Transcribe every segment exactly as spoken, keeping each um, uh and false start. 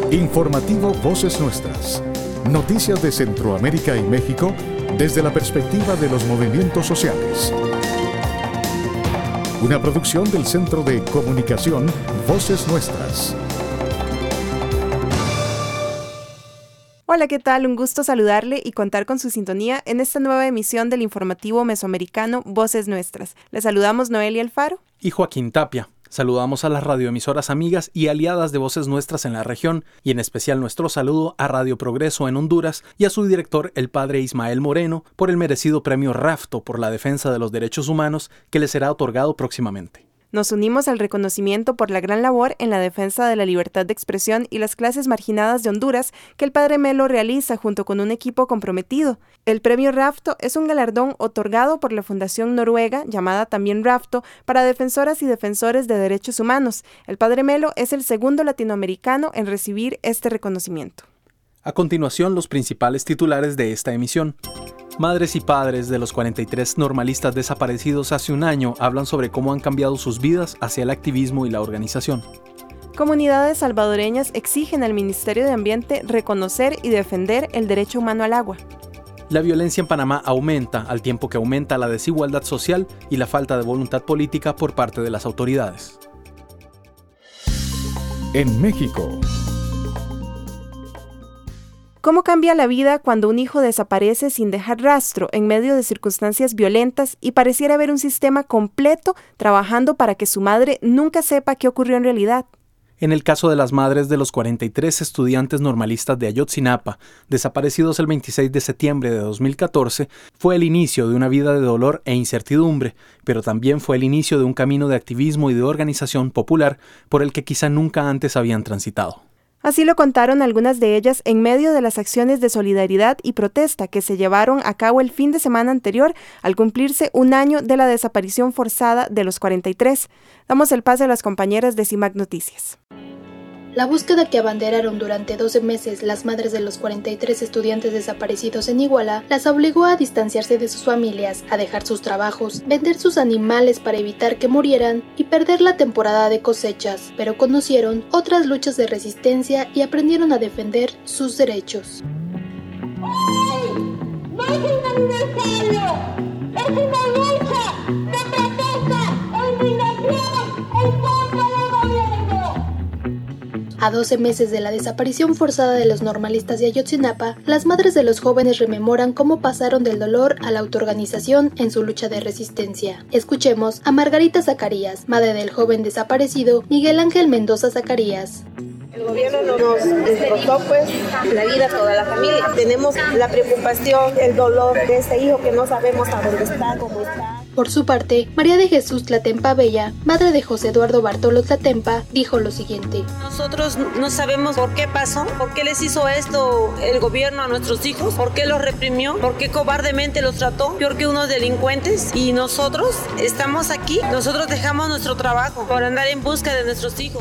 Informativo Voces Nuestras. Noticias de Centroamérica y México desde la perspectiva de los movimientos sociales. Una producción del Centro de Comunicación Voces Nuestras. Hola, ¿qué tal? Un gusto saludarle y contar con su sintonía en esta nueva emisión del informativo mesoamericano Voces Nuestras. Les saludamos Noelia Alfaro y Joaquín Tapia. Saludamos a las radioemisoras amigas y aliadas de Voces Nuestras en la región y en especial nuestro saludo a Radio Progreso en Honduras y a su director, el padre Ismael Moreno, por el merecido premio Rafto por la defensa de los derechos humanos que le será otorgado próximamente. Nos unimos al reconocimiento por la gran labor en la defensa de la libertad de expresión y las clases marginadas de Honduras que el Padre Melo realiza junto con un equipo comprometido. El premio Rafto es un galardón otorgado por la Fundación Noruega, llamada también Rafto, para defensoras y defensores de derechos humanos. El Padre Melo es el segundo latinoamericano en recibir este reconocimiento. A continuación, los principales titulares de esta emisión. Madres y padres de los cuarenta y tres normalistas desaparecidos hace un año hablan sobre cómo han cambiado sus vidas hacia el activismo y la organización. Comunidades salvadoreñas exigen al Ministerio de Ambiente reconocer y defender el derecho humano al agua. La violencia en Panamá aumenta al tiempo que aumenta la desigualdad social y la falta de voluntad política por parte de las autoridades. En México. ¿Cómo cambia la vida cuando un hijo desaparece sin dejar rastro en medio de circunstancias violentas y pareciera haber un sistema completo trabajando para que su madre nunca sepa qué ocurrió en realidad? En el caso de las madres de los cuarenta y tres estudiantes normalistas de Ayotzinapa, desaparecidos el veintiséis de septiembre de dos mil catorce, fue el inicio de una vida de dolor e incertidumbre, pero también fue el inicio de un camino de activismo y de organización popular por el que quizá nunca antes habían transitado. Así lo contaron algunas de ellas en medio de las acciones de solidaridad y protesta que se llevaron a cabo el fin de semana anterior al cumplirse un año de la desaparición forzada de los cuarenta y tres. Damos el pase a las compañeras de CIMAC Noticias. La búsqueda que abanderaron durante doce meses las madres de los cuarenta y tres estudiantes desaparecidos en Iguala las obligó a distanciarse de sus familias, a dejar sus trabajos, vender sus animales para evitar que murieran y perder la temporada de cosechas, pero conocieron otras luchas de resistencia y aprendieron a defender sus derechos. ¡Hey! ¡No es un aniversario! ¡Es una lucha de protesta, indignación, en contra del gobierno! A doce meses de la desaparición forzada de los normalistas de Ayotzinapa, las madres de los jóvenes rememoran cómo pasaron del dolor a la autoorganización en su lucha de resistencia. Escuchemos a Margarita Zacarías, madre del joven desaparecido Miguel Ángel Mendoza Zacarías. El gobierno nos destrozó pues la vida a toda la familia. Tenemos la preocupación, el dolor de este hijo que no sabemos a dónde está, cómo está. Por su parte, María de Jesús Tlatempa Bella, madre de José Eduardo Bartolo Tlatempa, dijo lo siguiente. Nosotros no sabemos por qué pasó, por qué les hizo esto el gobierno a nuestros hijos, por qué los reprimió, por qué cobardemente los trató, peor que unos delincuentes. Y nosotros estamos aquí, nosotros dejamos nuestro trabajo por andar en busca de nuestros hijos.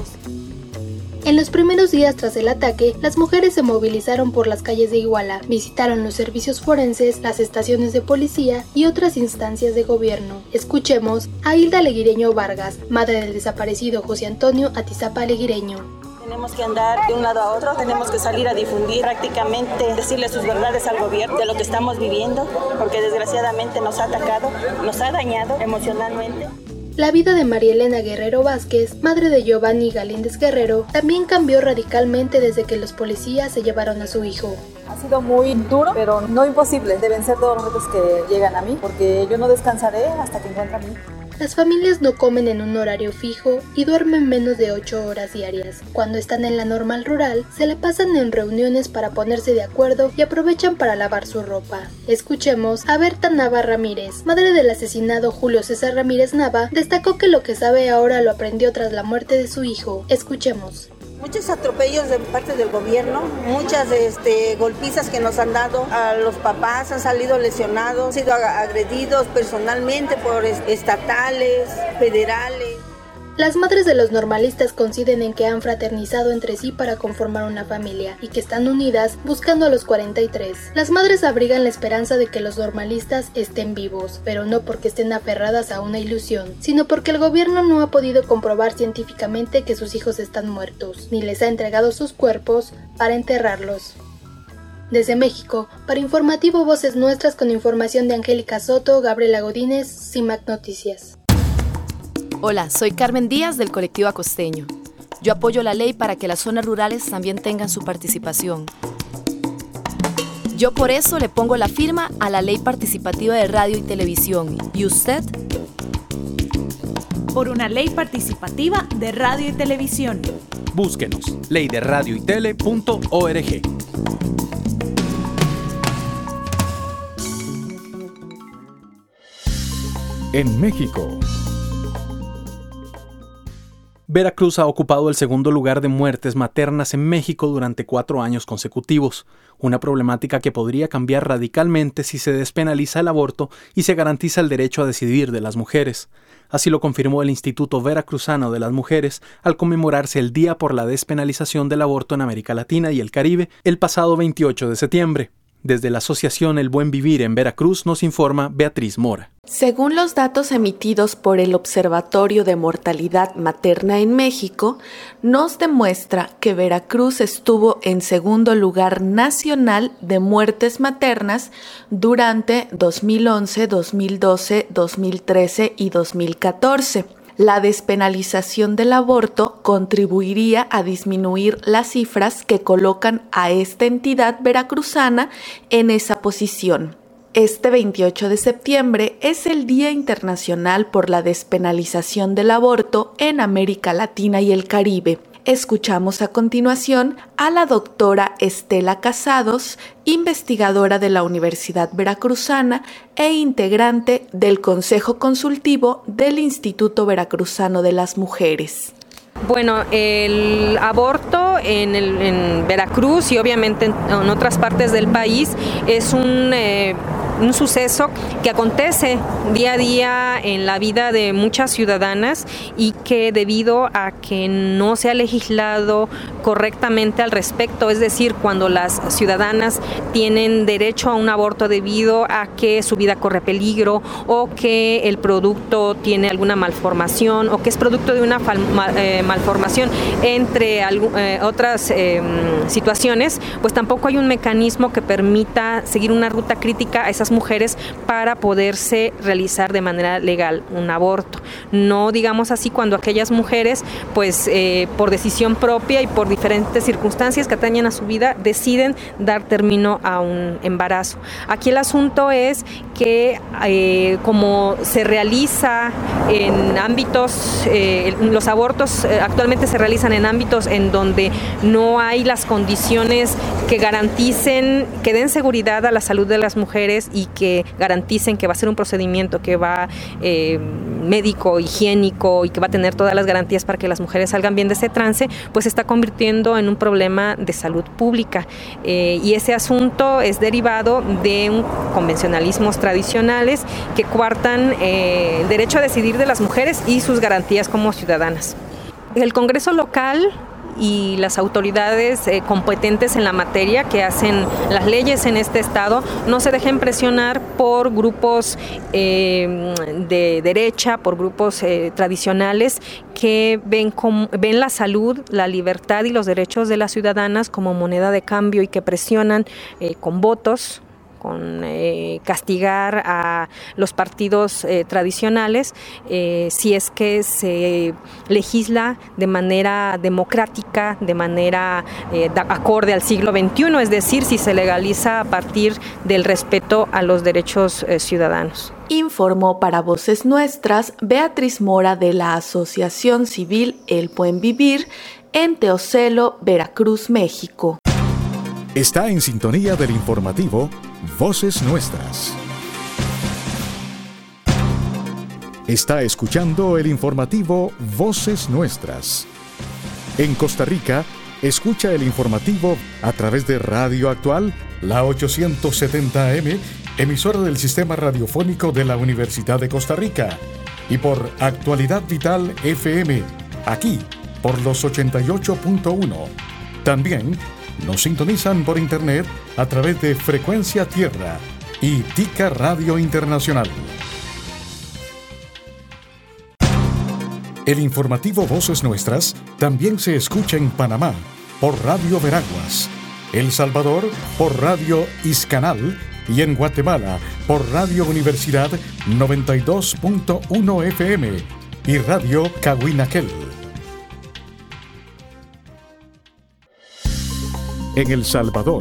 En los primeros días tras el ataque, las mujeres se movilizaron por las calles de Iguala, visitaron los servicios forenses, las estaciones de policía y otras instancias de gobierno. Escuchemos a Hilda Leguireño Vargas, madre del desaparecido José Antonio Atizapa Leguireño. Tenemos que andar de un lado a otro, tenemos que salir a difundir prácticamente, decirle sus verdades al gobierno de lo que estamos viviendo, porque desgraciadamente nos ha atacado, nos ha dañado emocionalmente. La vida de María Elena Guerrero Vázquez, madre de Giovanni Galíndez Guerrero, también cambió radicalmente desde que los policías se llevaron a su hijo. Ha sido muy duro, pero no imposible. Deben ser todos los retos que llegan a mí, porque yo no descansaré hasta que encuentre a mi hijo. Las familias no comen en un horario fijo y duermen menos de ocho horas diarias. Cuando están en la normal rural, se la pasan en reuniones para ponerse de acuerdo y aprovechan para lavar su ropa. Escuchemos a Berta Nava Ramírez, madre del asesinado Julio César Ramírez Nava, destacó que lo que sabe ahora lo aprendió tras la muerte de su hijo. Escuchemos. Muchos atropellos de parte del gobierno, muchas este, golpizas que nos han dado a los papás, han salido lesionados, han sido agredidos personalmente por estatales, federales. Las madres de los normalistas coinciden en que han fraternizado entre sí para conformar una familia y que están unidas buscando a los cuarenta y tres. Las madres abrigan la esperanza de que los normalistas estén vivos, pero no porque estén aferradas a una ilusión, sino porque el gobierno no ha podido comprobar científicamente que sus hijos están muertos, ni les ha entregado sus cuerpos para enterrarlos. Desde México, para Informativo Voces Nuestras con información de Angélica Soto, Gabriela Godínez, CIMAC Noticias. Hola, soy Carmen Díaz del colectivo Acosteño. Yo apoyo la ley para que las zonas rurales también tengan su participación. Yo por eso le pongo la firma a la ley participativa de radio y televisión. ¿Y usted? Por una ley participativa de radio y televisión. Búsquenos, ley de radio y tele punto org. En México. Veracruz ha ocupado el segundo lugar de muertes maternas en México durante cuatro años consecutivos, una problemática que podría cambiar radicalmente si se despenaliza el aborto y se garantiza el derecho a decidir de las mujeres. Así lo confirmó el Instituto Veracruzano de las Mujeres al conmemorarse el Día por la Despenalización del Aborto en América Latina y el Caribe el pasado veintiocho de septiembre. Desde la Asociación El Buen Vivir en Veracruz nos informa Beatriz Mora. Según los datos emitidos por el Observatorio de Mortalidad Materna en México, nos demuestra que Veracruz estuvo en segundo lugar nacional de muertes maternas durante dos mil once, dos mil doce, dos mil trece y dos mil catorce. La despenalización del aborto contribuiría a disminuir las cifras que colocan a esta entidad veracruzana en esa posición. Este veintiocho de septiembre es el Día Internacional por la Despenalización del Aborto en América Latina y el Caribe. Escuchamos a continuación a la doctora Estela Casados, investigadora de la Universidad Veracruzana e integrante del Consejo Consultivo del Instituto Veracruzano de las Mujeres. Bueno, el aborto en, el, en Veracruz y obviamente en, en otras partes del país es un, eh, un suceso que acontece día a día en la vida de muchas ciudadanas y que debido a que no se ha legislado correctamente al respecto, es decir, cuando las ciudadanas tienen derecho a un aborto debido a que su vida corre peligro o que el producto tiene alguna malformación o que es producto de una fal- eh, malformación, entre algo, eh, otras eh, situaciones, pues tampoco hay un mecanismo que permita seguir una ruta crítica a esas mujeres para poderse realizar de manera legal un aborto. No digamos así cuando aquellas mujeres, pues eh, por decisión propia y por diferentes circunstancias que atañen a su vida, deciden dar término a un embarazo. Aquí el asunto es que eh, como se realiza en ámbitos, eh, los abortos eh, actualmente se realizan en ámbitos en donde no hay las condiciones que garanticen, que den seguridad a la salud de las mujeres y que garanticen que va a ser un procedimiento que va eh, médico, higiénico y que va a tener todas las garantías para que las mujeres salgan bien de ese trance, pues se está convirtiendo en un problema de salud pública. Eh, y ese asunto es derivado de un convencionalismos tradicionales que coartan eh, el derecho a decidir de las mujeres y sus garantías como ciudadanas. El Congreso local y las autoridades eh, competentes en la materia que hacen las leyes en este estado no se dejen presionar por grupos eh, de derecha, por grupos eh, tradicionales que ven, com, ven la salud, la libertad y los derechos de las ciudadanas como moneda de cambio y que presionan eh, con votos, con eh, castigar a los partidos eh, tradicionales eh, si es que se legisla de manera democrática, de manera eh, de, acorde al siglo veintiuno, es decir, si se legaliza a partir del respeto a los derechos eh, ciudadanos. Informó para Voces Nuestras Beatriz Mora de la Asociación Civil El Buen Vivir en Teocelo, Veracruz, México. Está en sintonía del informativo Voces Nuestras. Está escuchando el informativo Voces Nuestras. En Costa Rica, escucha el informativo a través de Radio Actual, la ochocientos setenta A M, emisora del Sistema Radiofónico de la Universidad de Costa Rica. y por Actualidad Vital F M, aquí por los ochenta y ocho punto uno. También nos sintonizan por internet a través de Frecuencia Tierra y Tica Radio Internacional. El informativo Voces Nuestras también se escucha en Panamá por Radio Veraguas, El Salvador por Radio Iscanal y en Guatemala por Radio Universidad noventa y dos punto uno F M y Radio Cahuinaquel. En El Salvador,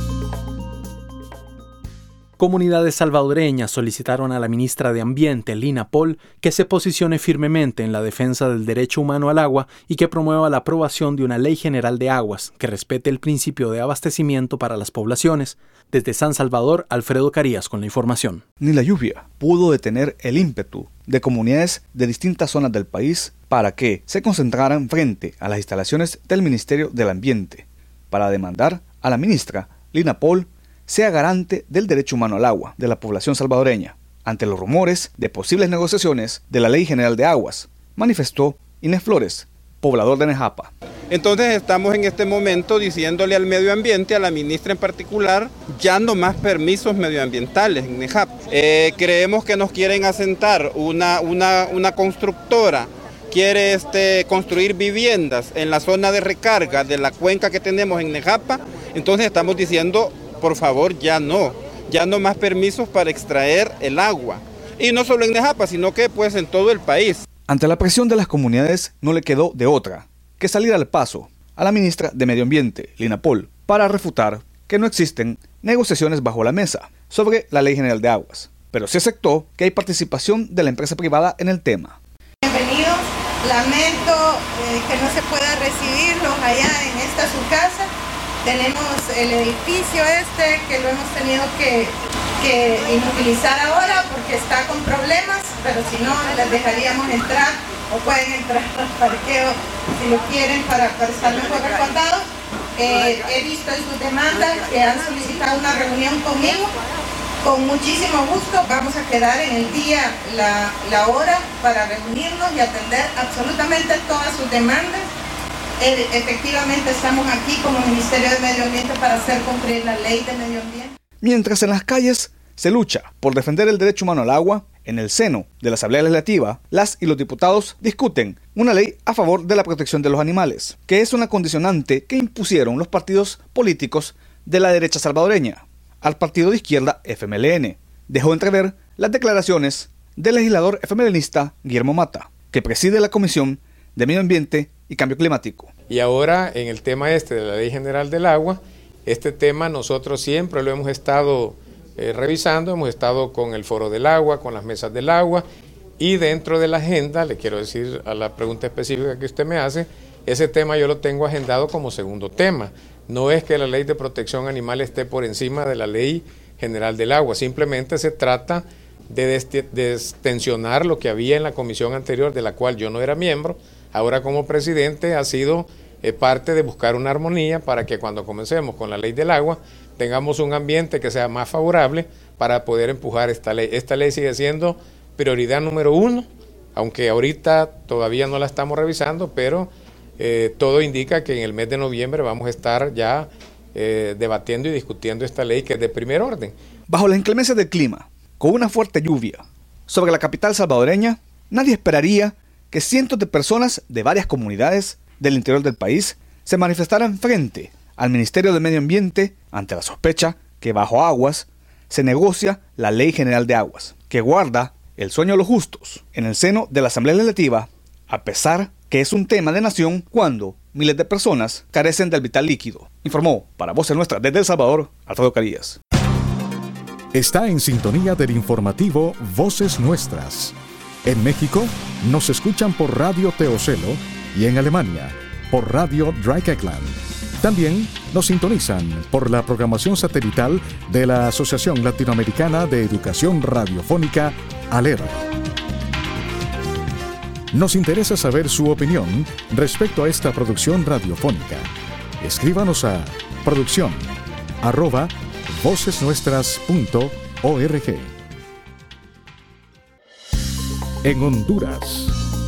comunidades salvadoreñas solicitaron a la ministra de Ambiente, Lina Pol, que se posicione firmemente en la defensa del derecho humano al agua y que promueva la aprobación de una ley general de aguas que respete el principio de abastecimiento para las poblaciones. Desde San Salvador, Alfredo Carías con la información. Ni la lluvia pudo detener el ímpetu de comunidades de distintas zonas del país para que se concentraran frente a las instalaciones del Ministerio del Ambiente para demandar a la ministra Lina Pol sea garante del derecho humano al agua de la población salvadoreña, ante los rumores de posibles negociaciones de la Ley General de Aguas, manifestó Inés Flores, poblador de Nejapa. Entonces estamos en este momento diciéndole al medio ambiente, a la ministra en particular, ya no más permisos medioambientales en Nejapa. Eh, creemos que nos quieren asentar una, una, una constructora, quiere este, construir viviendas en la zona de recarga de la cuenca que tenemos en Nejapa, entonces estamos diciendo, por favor, ya no, ya no más permisos para extraer el agua. Y no solo en Nejapa, sino que pues en todo el país. Ante la presión de las comunidades, no le quedó de otra que salir al paso a la ministra de Medio Ambiente, Lina Pol, para refutar que no existen negociaciones bajo la mesa sobre la Ley General de Aguas, pero sí aceptó que hay participación de la empresa privada en el tema. Bienvenidos, lamento eh, que no se pueda recibirlos allá en esta su casa. Tenemos el edificio este que lo hemos tenido que, que inutilizar ahora porque está con problemas, pero si no les dejaríamos entrar o pueden entrar al parqueo si lo quieren para, para estar mejor resguardados. Eh, he visto en sus demandas que han solicitado una reunión conmigo. Con muchísimo gusto vamos a quedar en el día, la, la hora para reunirnos y atender absolutamente todas sus demandas. Efectivamente estamos aquí como Ministerio de Medio Ambiente para hacer cumplir la ley de medio ambiente. Mientras en las calles se lucha por defender el derecho humano al agua, en el seno de la Asamblea Legislativa, las y los diputados discuten una ley a favor de la protección de los animales, que es una condicionante que impusieron los partidos políticos de la derecha salvadoreña al partido de izquierda F M L N. Dejó entrever las declaraciones del legislador efemelinista Guillermo Mata, que preside la Comisión de Medio Ambiente y Cambio Climático. Y ahora en el tema este de la Ley General del Agua, este tema nosotros siempre lo hemos estado eh, revisando, hemos estado con el Foro del Agua, con las mesas del agua, y dentro de la agenda, le quiero decir a la pregunta específica que usted me hace, ese tema yo lo tengo agendado como segundo tema. No es que la Ley de Protección Animal esté por encima de la Ley General del Agua, simplemente se trata de destensionar lo que había en la comisión anterior, de la cual yo no era miembro. Ahora como presidente ha sido eh, parte de buscar una armonía para que cuando comencemos con la ley del agua tengamos un ambiente que sea más favorable para poder empujar esta ley. Esta ley sigue siendo prioridad número uno, aunque ahorita todavía no la estamos revisando, pero eh, todo indica que en el mes de noviembre vamos a estar ya eh, debatiendo y discutiendo esta ley que es de primer orden. Bajo las inclemencias del clima, con una fuerte lluvia sobre la capital salvadoreña, nadie esperaría que cientos de personas de varias comunidades del interior del país se manifestaran frente al Ministerio de Medio Ambiente ante la sospecha que bajo aguas se negocia la Ley General de Aguas, que guarda el sueño de los justos en el seno de la Asamblea Legislativa, a pesar que es un tema de nación cuando miles de personas carecen del vital líquido. Informó para Voces Nuestras desde El Salvador, Alfredo Carías. Está en sintonía del informativo Voces Nuestras. En México nos escuchan por Radio Teocelo y en Alemania por Radio Dreieckland. También nos sintonizan por la programación satelital de la Asociación Latinoamericana de Educación Radiofónica, ALER. Nos interesa saber su opinión respecto a esta producción radiofónica. Escríbanos a producción arroba vocesnuestras punto org. en Honduras.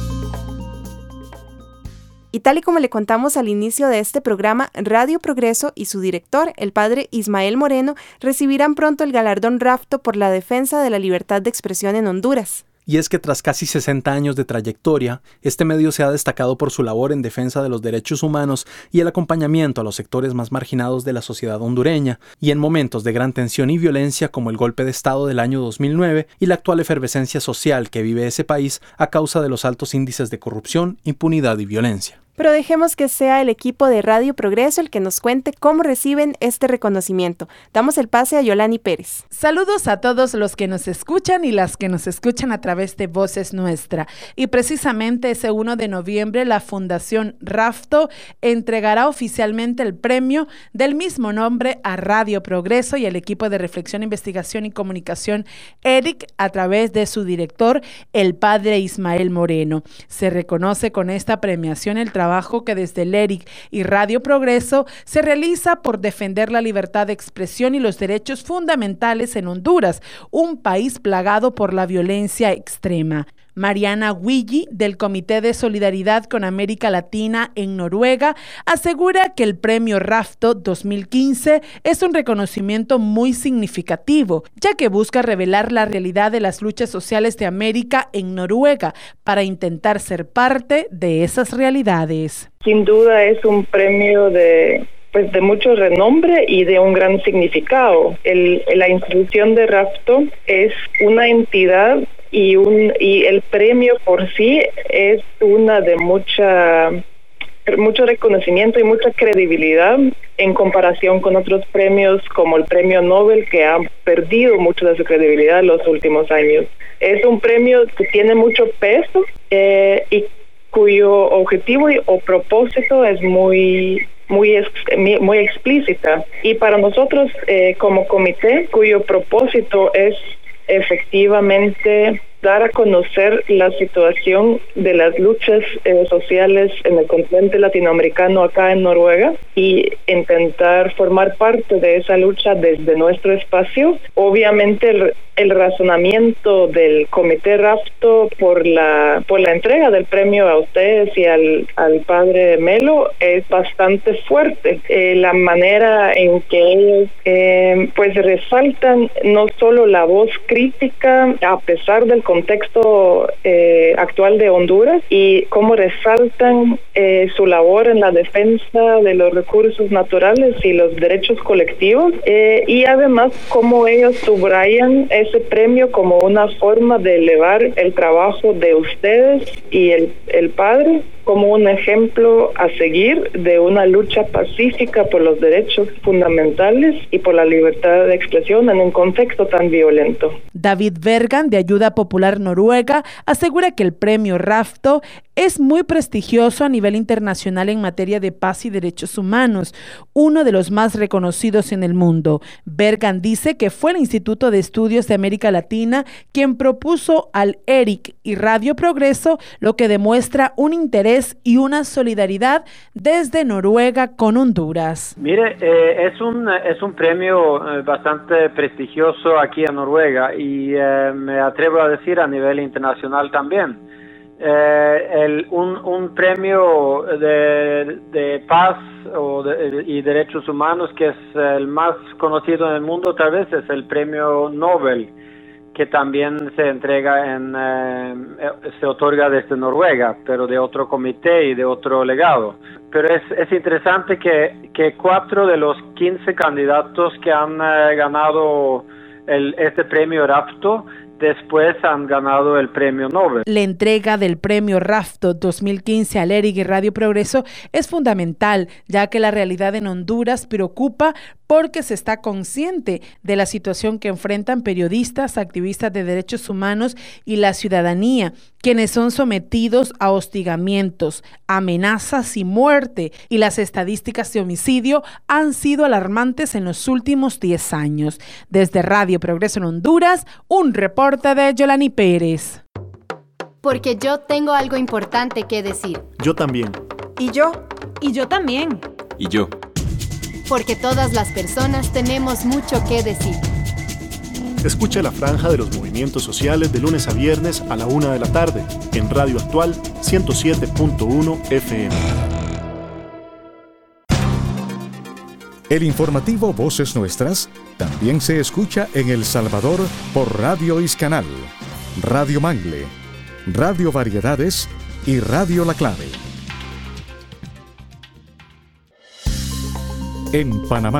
Y tal y como le contamos al inicio de este programa, Radio Progreso y su director, el padre Ismael Moreno, recibirán pronto el galardón Rafto por la defensa de la libertad de expresión en Honduras. Y es que tras casi sesenta años de trayectoria, este medio se ha destacado por su labor en defensa de los derechos humanos y el acompañamiento a los sectores más marginados de la sociedad hondureña, y en momentos de gran tensión y violencia como el golpe de Estado del año dos mil nueve y la actual efervescencia social que vive ese país a causa de los altos índices de corrupción, impunidad y violencia. Pero dejemos que sea el equipo de Radio Progreso el que nos cuente cómo reciben este reconocimiento. Damos el pase a Yolani Pérez. Saludos a todos los que nos escuchan y las que nos escuchan a través de Voces Nuestra. Y precisamente ese primero de noviembre la Fundación Rafto entregará oficialmente el premio del mismo nombre a Radio Progreso y el equipo de Reflexión, Investigación y Comunicación E R I C a través de su director, el padre Ismael Moreno. Se reconoce con esta premiación el trabajo trabajo que desde el E R I C y Radio Progreso se realiza por defender la libertad de expresión y los derechos fundamentales en Honduras, un país plagado por la violencia extrema. Mariana Huilli, del Comité de Solidaridad con América Latina en Noruega, asegura que el Premio Rafto dos mil quince es un reconocimiento muy significativo, ya que busca revelar la realidad de las luchas sociales de América en Noruega para intentar ser parte de esas realidades. Sin duda es un premio de... pues de mucho renombre y de un gran significado. El, la institución de Rafto es una entidad y un y el premio por sí es una de mucha mucho reconocimiento y mucha credibilidad en comparación con otros premios como el Premio Nobel, que han perdido mucho de su credibilidad en los últimos años. Es un premio que tiene mucho peso eh, y cuyo objetivo o propósito es muy muy muy explícita, y para nosotros eh, como comité, cuyo propósito es efectivamente dar a conocer la situación de las luchas eh, sociales en el continente latinoamericano acá en Noruega y intentar formar parte de esa lucha desde nuestro espacio. Obviamente el, el razonamiento del Comité Rafto por la por la entrega del premio a ustedes y al, al padre Melo es bastante fuerte. Eh, la manera en que ellos eh, pues resaltan no solo la voz crítica a pesar del contexto eh, actual de Honduras, y cómo resaltan eh, su labor en la defensa de los recursos naturales y los derechos colectivos, eh, y además cómo ellos subrayan ese premio como una forma de elevar el trabajo de ustedes y el, el padre como un ejemplo a seguir de una lucha pacífica por los derechos fundamentales y por la libertad de expresión en un contexto tan violento. David Bergan, de Ayuda Popular Noruega, asegura que el premio Rafto es muy prestigioso a nivel internacional en materia de paz y derechos humanos, uno de los más reconocidos en el mundo. Bergan dice que fue el Instituto de Estudios de América Latina quien propuso al E R I C y Radio Progreso, lo que demuestra un interés y una solidaridad desde Noruega con Honduras. Mire, eh, es un es un premio eh, bastante prestigioso aquí en Noruega y eh, me atrevo a decir a nivel internacional también. Eh, el, un, un premio de, de paz o de, y derechos humanos que es el más conocido en el mundo tal vez es el Premio Nobel, que también se entrega en eh, se otorga desde Noruega, pero de otro comité y de otro legado. Pero es, es interesante que, que cuatro de los quince candidatos que han eh, ganado el, este premio Rafto después han ganado el premio Nobel. La entrega del premio Rafto dos mil quince al E R I C y Radio Progreso es fundamental, ya que la realidad en Honduras preocupa porque se está consciente de la situación que enfrentan periodistas, activistas de derechos humanos y la ciudadanía, quienes son sometidos a hostigamientos, amenazas y muerte, y las estadísticas de homicidio han sido alarmantes en los últimos diez años. Desde Radio Progreso en Honduras, un reporte de Yolani Pérez. Porque yo tengo algo importante que decir. Yo también. Y yo. Y yo también. Y yo. Porque todas las personas tenemos mucho que decir. Escucha la franja de los movimientos sociales de lunes a viernes a la una de la tarde en Radio Actual ciento siete punto uno F M. El informativo Voces Nuestras también se escucha en El Salvador por Radio Iscanal, Radio Mangle, Radio Variedades y Radio La Clave. En Panamá.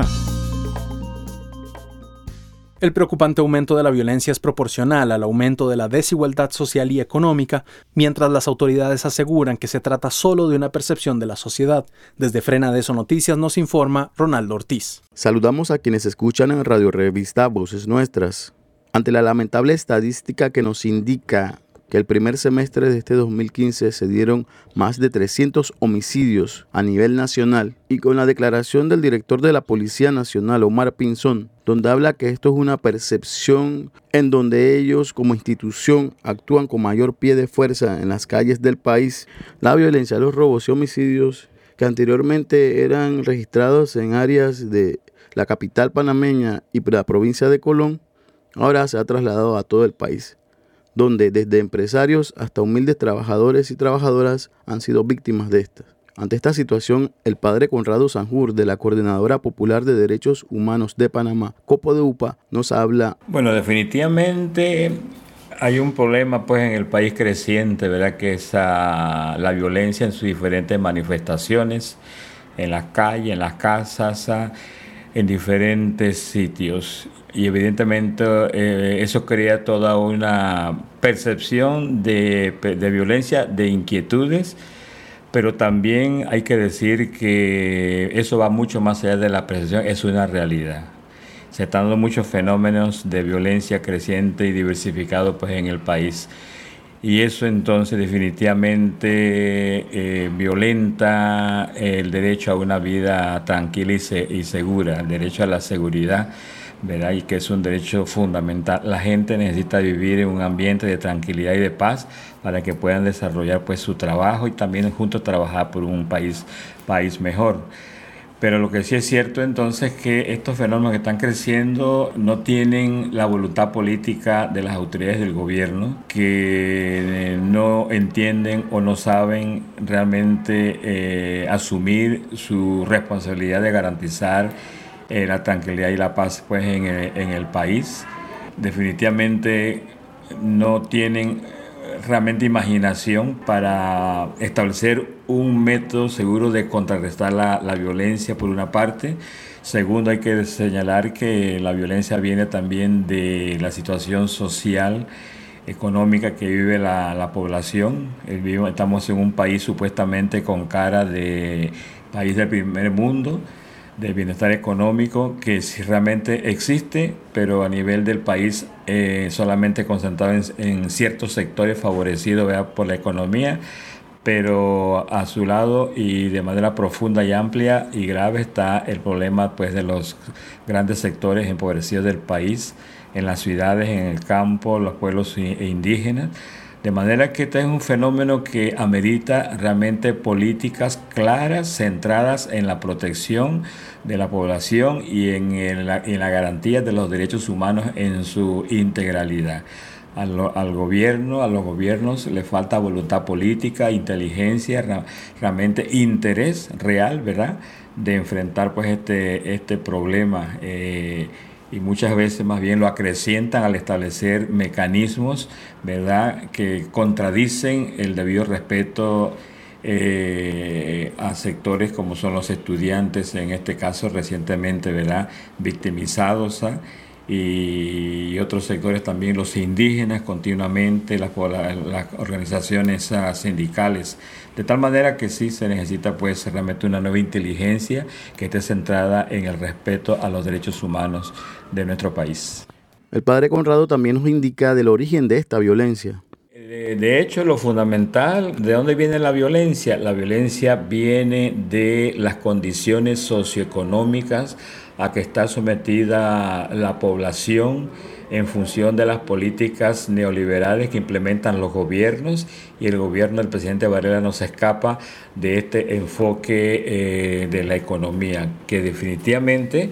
El preocupante aumento de la violencia es proporcional al aumento de la desigualdad social y económica, mientras las autoridades aseguran que se trata solo de una percepción de la sociedad. Desde Frena de Eso Noticias nos informa Ronaldo Ortiz. Saludamos a quienes escuchan en Radio Revista Voces Nuestras. Ante la lamentable estadística que nos indica que el primer semestre de este dos mil quince se dieron más de trescientos homicidios a nivel nacional, y con la declaración del director de la Policía Nacional, Omar Pinzón, donde habla que esto es una percepción en donde ellos como institución actúan con mayor pie de fuerza en las calles del país, la violencia, los robos y homicidios que anteriormente eran registrados en áreas de la capital panameña y la provincia de Colón, ahora se ha trasladado a todo el país, donde desde empresarios hasta humildes trabajadores y trabajadoras han sido víctimas de estas. Ante esta situación, el padre Conrado Sanjur, de la Coordinadora Popular de Derechos Humanos de Panamá, Copodeupa, nos habla. Bueno, definitivamente hay un problema pues en el país creciente, ¿verdad? Que es a, la violencia en sus diferentes manifestaciones, en las calles, en las casas, a, en diferentes sitios. Y evidentemente eh, eso crea toda una percepción de, de violencia, de inquietudes, pero también hay que decir que eso va mucho más allá de la percepción, es una realidad. Se están dando muchos fenómenos de violencia creciente y diversificado pues, en el país. Y eso entonces definitivamente eh, violenta el derecho a una vida tranquila y, se, y segura, el derecho a la seguridad, ¿verdad? Y que es un derecho fundamental. La gente necesita vivir en un ambiente de tranquilidad y de paz para que puedan desarrollar pues su trabajo y también juntos trabajar por un país, país mejor. Pero lo que sí es cierto entonces es que estos fenómenos que están creciendo no tienen la voluntad política de las autoridades del gobierno, que no entienden o no saben realmente eh, asumir su responsabilidad de garantizar Eh, la tranquilidad y la paz pues en el, en el país. Definitivamente no tienen realmente imaginación para establecer un método seguro de contrarrestar la, la violencia por una parte. Segundo, hay que señalar que la violencia viene también de la situación social, económica que vive la, la población. Estamos en un país supuestamente con cara de país del primer mundo, de bienestar económico, que sí realmente existe, pero a nivel del país eh, solamente concentrado en, en ciertos sectores favorecidos, ¿verdad?, por la economía, pero a su lado y de manera profunda y amplia y grave está el problema pues, de los grandes sectores empobrecidos del país, en las ciudades, en el campo, los pueblos indígenas. De manera que este es un fenómeno que amerita realmente políticas claras, centradas en la protección de la población y en, el, en la garantía de los derechos humanos en su integralidad. Al, al gobierno, a los gobiernos le falta voluntad política, inteligencia, realmente interés real, ¿verdad?, de enfrentar pues este, este problema. Eh, y muchas veces más bien lo acrecientan al establecer mecanismos, ¿verdad?, que contradicen el debido respeto eh, a sectores como son los estudiantes, en este caso recientemente, ¿verdad?, victimizados, ¿ah? y otros sectores también, los indígenas continuamente, las, las organizaciones uh, sindicales, de tal manera que sí se necesita pues realmente una nueva inteligencia que esté centrada en el respeto a los derechos humanos de nuestro país. El padre Conrado también nos indica del origen de esta violencia. De hecho, lo fundamental, ¿de dónde viene la violencia? La violencia viene de las condiciones socioeconómicas a que está sometida la población en función de las políticas neoliberales que implementan los gobiernos, y el gobierno del presidente Varela no se escapa de este enfoque eh, de la economía, que definitivamente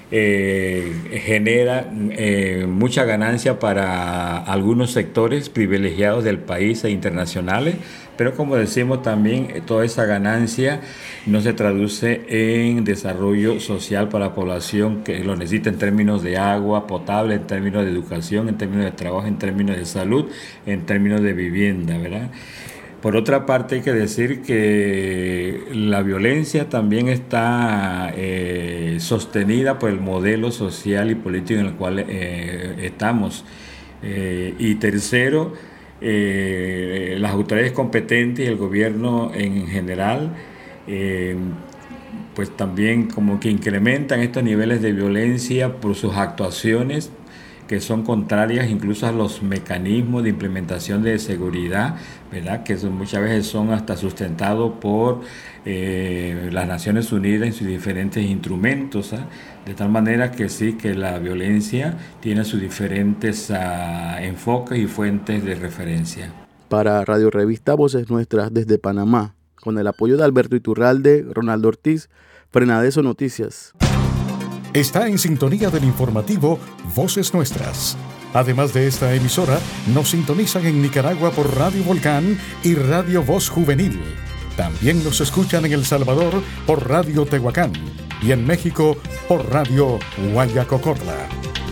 eh, genera eh, mucha ganancia para algunos sectores privilegiados del país e internacionales, pero como decimos también, toda esa ganancia no se traduce en desarrollo social para la población que lo necesita en términos de agua potable, en términos de educación, en términos de trabajo, en términos de salud, en términos de vivienda, ¿verdad? Por otra parte, hay que decir que la violencia también está eh, sostenida por el modelo social y político en el cual eh, estamos. Eh, y tercero, eh, las autoridades competentes y el gobierno en general, eh, pues también como que incrementan estos niveles de violencia por sus actuaciones, que son contrarias incluso a los mecanismos de implementación de seguridad, ¿verdad? Que son, muchas veces son hasta sustentados por eh, las Naciones Unidas en sus diferentes instrumentos, ¿eh? De tal manera que sí, que la violencia tiene sus diferentes uh, enfoques y fuentes de referencia. Para Radio Revista Voces Nuestras desde Panamá, con el apoyo de Alberto Iturralde, Ronaldo Ortiz, Frenadeso Noticias. Está en sintonía del informativo Voces Nuestras. Además de esta emisora, nos sintonizan en Nicaragua por Radio Volcán y Radio Voz Juvenil. También nos escuchan en El Salvador por Radio Tehuacán y en México por Radio Guayacocorla.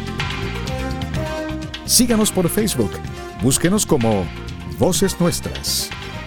Síganos por Facebook. Búsquenos como Voces Nuestras.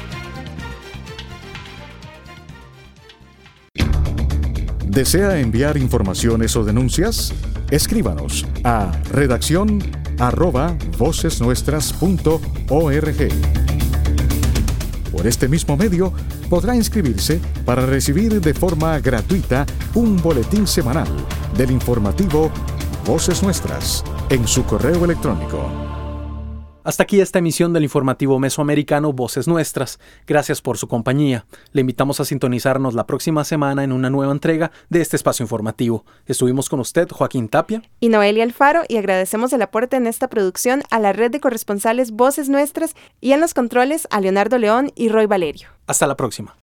¿Desea enviar informaciones o denuncias? Escríbanos a redacción arroba vocesnuestras punto org. Por este mismo medio, podrá inscribirse para recibir de forma gratuita un boletín semanal del informativo Voces Nuestras en su correo electrónico. Hasta aquí esta emisión del informativo mesoamericano Voces Nuestras. Gracias por su compañía. Le invitamos a sintonizarnos la próxima semana en una nueva entrega de este espacio informativo. Estuvimos con usted, Joaquín Tapia y Noelia Alfaro, y agradecemos el aporte en esta producción a la red de corresponsales Voces Nuestras y en los controles a Leonardo León y Roy Valerio. Hasta la próxima.